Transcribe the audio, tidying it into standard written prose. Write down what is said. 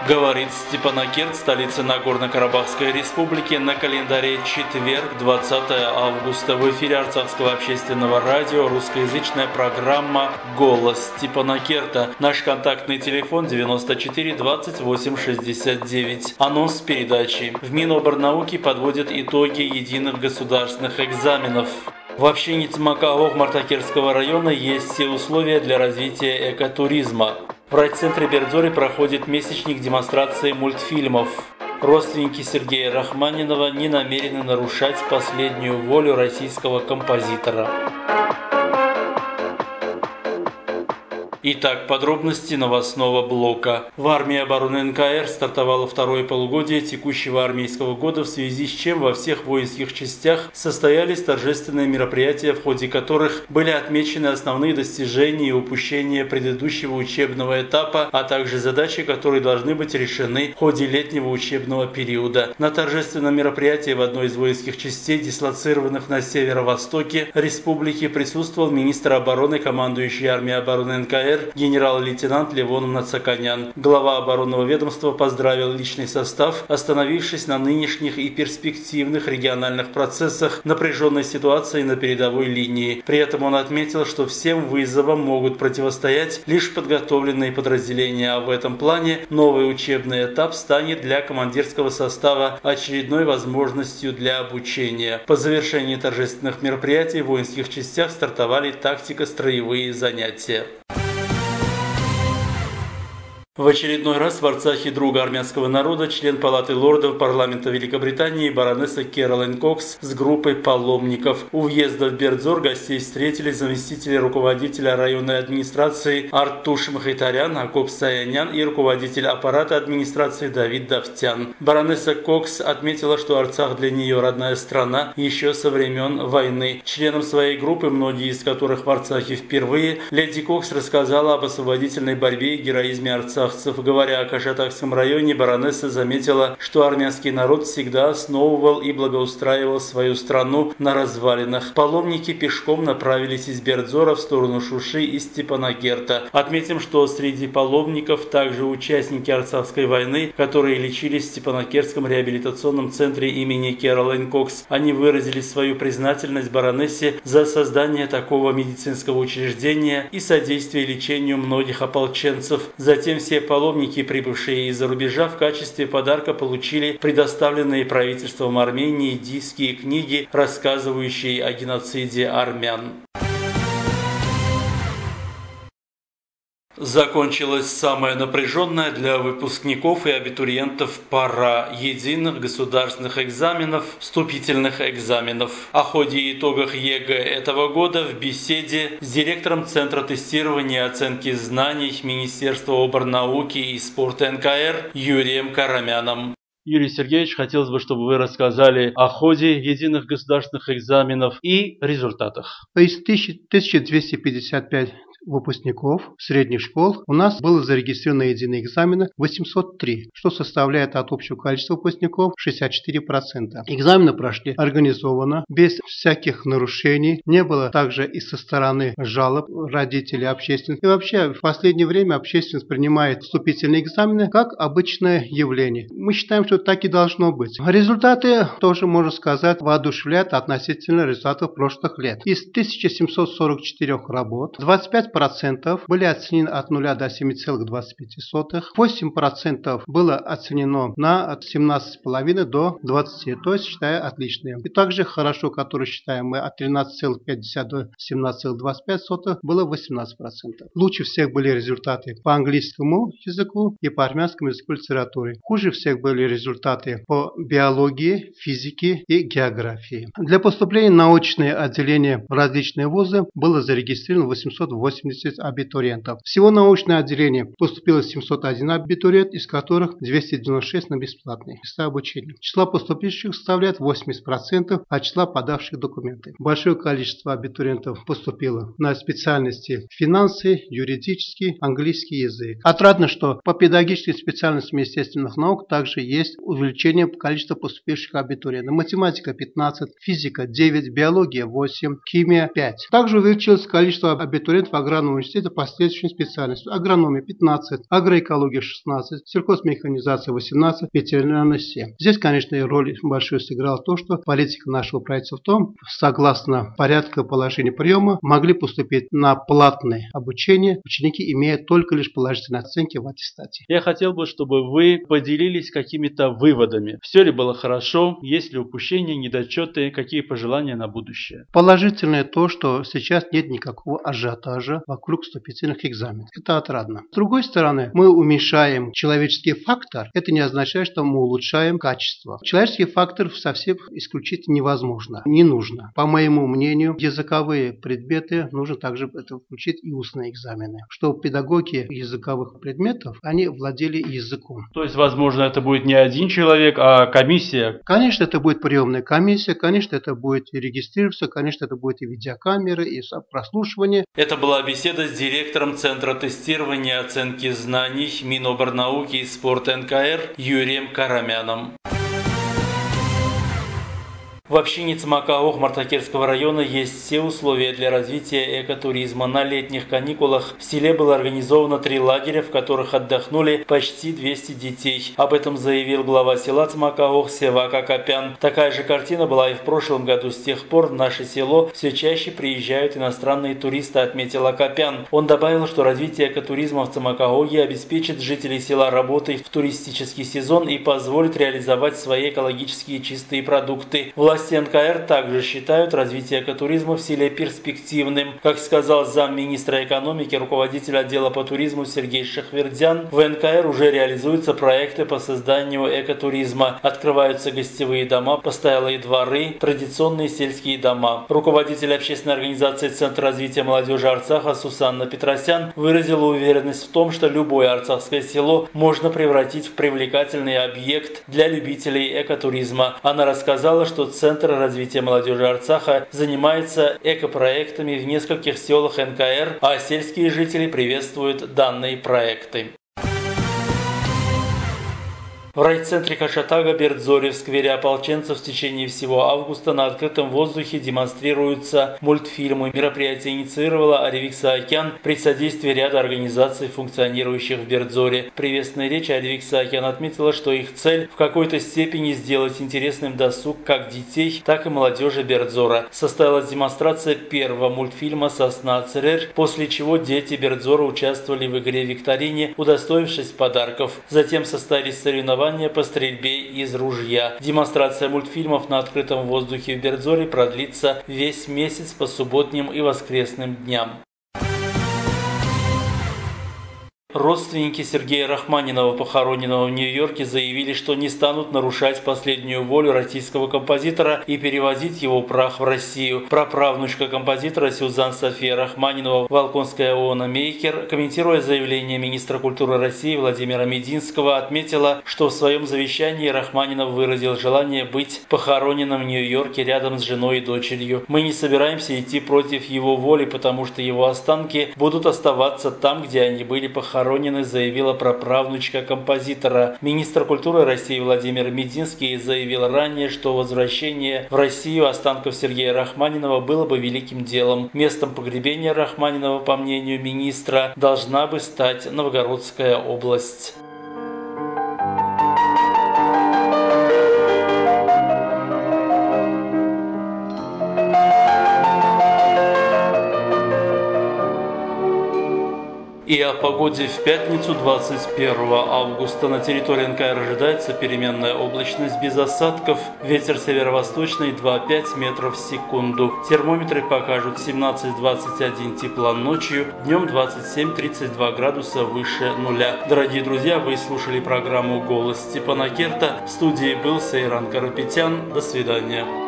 Говорит Степанакерт, столица Нагорно-Карабахской республики, на календаре четверг, 20 августа. В эфире Арцахского общественного радио русскоязычная программа «Голос Степанакерта». Наш контактный телефон 94 28 69. Анонс передачи. В Миноборнауки подводят итоги единых государственных экзаменов. В общине Цмакаох Мартакерского района есть все условия для развития экотуризма. В райцентре Бердзоре проходит месячник демонстрации мультфильмов. Родственники Сергея Рахманинова не намерены нарушать последнюю волю российского композитора. Итак, подробности новостного блока. В армии обороны НКР стартовало второе полугодие текущего армейского года, в связи с чем во всех воинских частях состоялись торжественные мероприятия, в ходе которых были отмечены основные достижения и упущения предыдущего учебного этапа, а также задачи, которые должны быть решены в ходе летнего учебного периода. На торжественном мероприятии в одной из воинских частей, дислоцированных на северо-востоке республики, присутствовал министр обороны, командующий армией обороны НКР, генерал-лейтенант Левон Нацаканян. Глава оборонного ведомства поздравил личный состав, остановившись на нынешних и перспективных региональных процессах, напряженной ситуации на передовой линии. При этом он отметил, что всем вызовам могут противостоять лишь подготовленные подразделения, а в этом плане новый учебный этап станет для командирского состава очередной возможностью для обучения. По завершении торжественных мероприятий в воинских частях стартовали тактико-строевые занятия. В очередной раз в Арцахе друга армянского народа, член Палаты лордов парламента Великобритании баронесса Кэролайн Кокс с группой паломников. У въезда в Бердзор гостей встретили заместители руководителя районной администрации Артуш Махайтарян, Акоп Саянян и руководитель аппарата администрации Давид Давтян. Баронесса Кокс отметила, что Арцах для нее родная страна еще со времен войны. Членам своей группы, многие из которых в Арцахе впервые, леди Кокс рассказала об освободительной борьбе и героизме Арцаха. Говоря о Кашатакском районе, баронесса заметила, что армянский народ всегда основывал и благоустраивал свою страну на развалинах. Паломники пешком направились из Бердзора в сторону Шуши и Степанакерта. Отметим, что среди паломников также участники Арцахской войны, которые лечились в Степанакертском реабилитационном центре имени Кэролайн Кокс. Они выразили свою признательность баронессе за создание такого медицинского учреждения и содействие лечению многих ополченцев. Затем все паломники, прибывшие из-за рубежа, в качестве подарка получили предоставленные правительством Армении диски и книги, рассказывающие о геноциде армян. Закончилась самая напряженная для выпускников и абитуриентов пора единых государственных экзаменов, вступительных экзаменов. О ходе и итогах ЕГЭ этого года в беседе с директором Центра тестирования и оценки знаний Министерства оборнауки и спорта НКР Юрием Карамяном. Юрий Сергеевич, хотелось бы, чтобы вы рассказали о ходе единых государственных экзаменов и результатах. Из 1255 выпускников средних школ у нас было зарегистрировано на единые экзамены 803, что составляет от общего количества выпускников 64%. Экзамены прошли организованно, без всяких нарушений, не было также и со стороны жалоб родителей, общественности. И вообще в последнее время общественность принимает вступительные экзамены как обычное явление. Мы считаем, что так и должно быть. Результаты тоже, можно сказать, воодушевляют относительно результатов прошлых лет. Из 1744 работ 25% были оценены от 0 до 7,25, 8% было оценено от 17,5 до 20, то есть считаю отличные. И также хорошо, которые считаем мы от 13,5 до 17,25 было 18%. Лучше всех были результаты по английскому языку и по армянскому языку литературе. Хуже всех были результаты по биологии, физике и географии. Для поступления в научные отделения в различные вузы было зарегистрировано 880 абитуриентов. Всего в научное отделение поступило 701 абитуриент, из которых 296 на бесплатные места обучения. Число поступивших составляет 80% от числа подавших документы. Большое количество абитуриентов поступило на специальности финансы, юридический, английский язык. Отрадно, что по педагогическим специальностям естественных наук также есть увеличение количества поступивших абитуриентов. Математика 15, физика 9, биология 8, химия 5. Также увеличилось количество абитуриентов аграрного университета по следующим специальностям: агрономия 15, агроэкология 16, сельхозмеханизация 18, ветеринарная 7. Здесь, конечно, роль большую сыграла то, что политика нашего правительства в том, согласно порядка положения приема, могли поступить на платное обучение ученики, имея только лишь положительные оценки в аттестате. Я хотел бы, чтобы вы поделились какими-то выводами. Все ли было хорошо, есть ли упущения, недочеты, какие пожелания на будущее? Положительное то, что сейчас нет никакого ажиотажа вокруг вступительных экзаменов. Это отрадно. С другой стороны, мы уменьшаем человеческий фактор. Это не означает, что мы улучшаем качество. Человеческий фактор совсем исключить невозможно, не нужно. По моему мнению, языковые предметы нужно также это включить и устные экзамены, чтобы педагоги языковых предметов, они владели языком. То есть, возможно, это будет не один человек, а комиссия? Конечно, это будет приемная комиссия, конечно, это будет и регистрироваться, конечно, это будет и видеокамеры, и прослушивание. Это была беседа с директором Центра тестирования и оценки знаний Миноборнауки и спорта НКР Юрием Карамяном. В общине Цмакаох Мартакерского района есть все условия для развития экотуризма. На летних каникулах в селе было организовано 3 лагеря, в которых отдохнули почти 200 детей. Об этом заявил глава села Цмакаох Севак Акопян. Такая же картина была и в прошлом году. С тех пор в наше село все чаще приезжают иностранные туристы, отметил Акопян. Он добавил, что развитие экотуризма в Цмакаохе обеспечит жителей села работой в туристический сезон и позволит реализовать свои экологические чистые продукты. Власти НКР также считают развитие экотуризма в селе перспективным. Как сказал замминистра экономики, руководитель отдела по туризму Сергей Шахвердян, в НКР уже реализуются проекты по созданию экотуризма. Открываются гостевые дома, постоялые дворы, традиционные сельские дома. Руководитель общественной организации Центр развития молодежи Арцаха Сусанна Петросян выразила уверенность в том, что любое арцахское село можно превратить в привлекательный объект для любителей экотуризма. Она рассказала, что Центр развития молодежи Арцаха занимается экопроектами в нескольких селах НКР, а сельские жители приветствуют данные проекты. В райцентре Хашатага Бердзоре в сквере ополченцев в течение всего августа на открытом воздухе демонстрируются мультфильмы. Мероприятие инициировала Аревик Саакян при содействии ряда организаций, функционирующих в Бердзоре. В приветственной речи Аревик Саакян отметила, что их цель в какой-то степени сделать интересным досуг как детей, так и молодежи Бердзора. Состоялась демонстрация первого мультфильма «Сосна Церер», после чего дети Бердзора участвовали в игре-викторине, удостоившись подарков. Затем состоялись соревнования по стрельбе из ружья. Демонстрация мультфильмов на открытом воздухе в Бердзоре продлится весь месяц по субботним и воскресным дням. Родственники Сергея Рахманинова, похороненного в Нью-Йорке, заявили, что не станут нарушать последнюю волю российского композитора и перевозить его прах в Россию. Праправнучка композитора Сюзан София Рахманинова, Волконская ООН Мейкер, комментируя заявление министра культуры России Владимира Мединского, отметила, что в своем завещании Рахманинов выразил желание быть похороненным в Нью-Йорке рядом с женой и дочерью. «Мы не собираемся идти против его воли, потому что его останки будут оставаться там, где они были похоронены», заявила праправнучка композитора. Министр культуры России Владимир Мединский заявил ранее, что возвращение в Россию останков Сергея Рахманинова было бы великим делом. Местом погребения Рахманинова, по мнению министра, должна бы стать Новгородская область. И о погоде в пятницу 21 августа. На территории НКР ожидается переменная облачность без осадков. Ветер северо-восточный 2,5 метров в секунду. Термометры покажут 17-21 тепла ночью, днем 27-32 градуса выше нуля. Дорогие друзья, вы слушали программу «Голос Степана Керта». В студии был Сейран Карапетян. До свидания.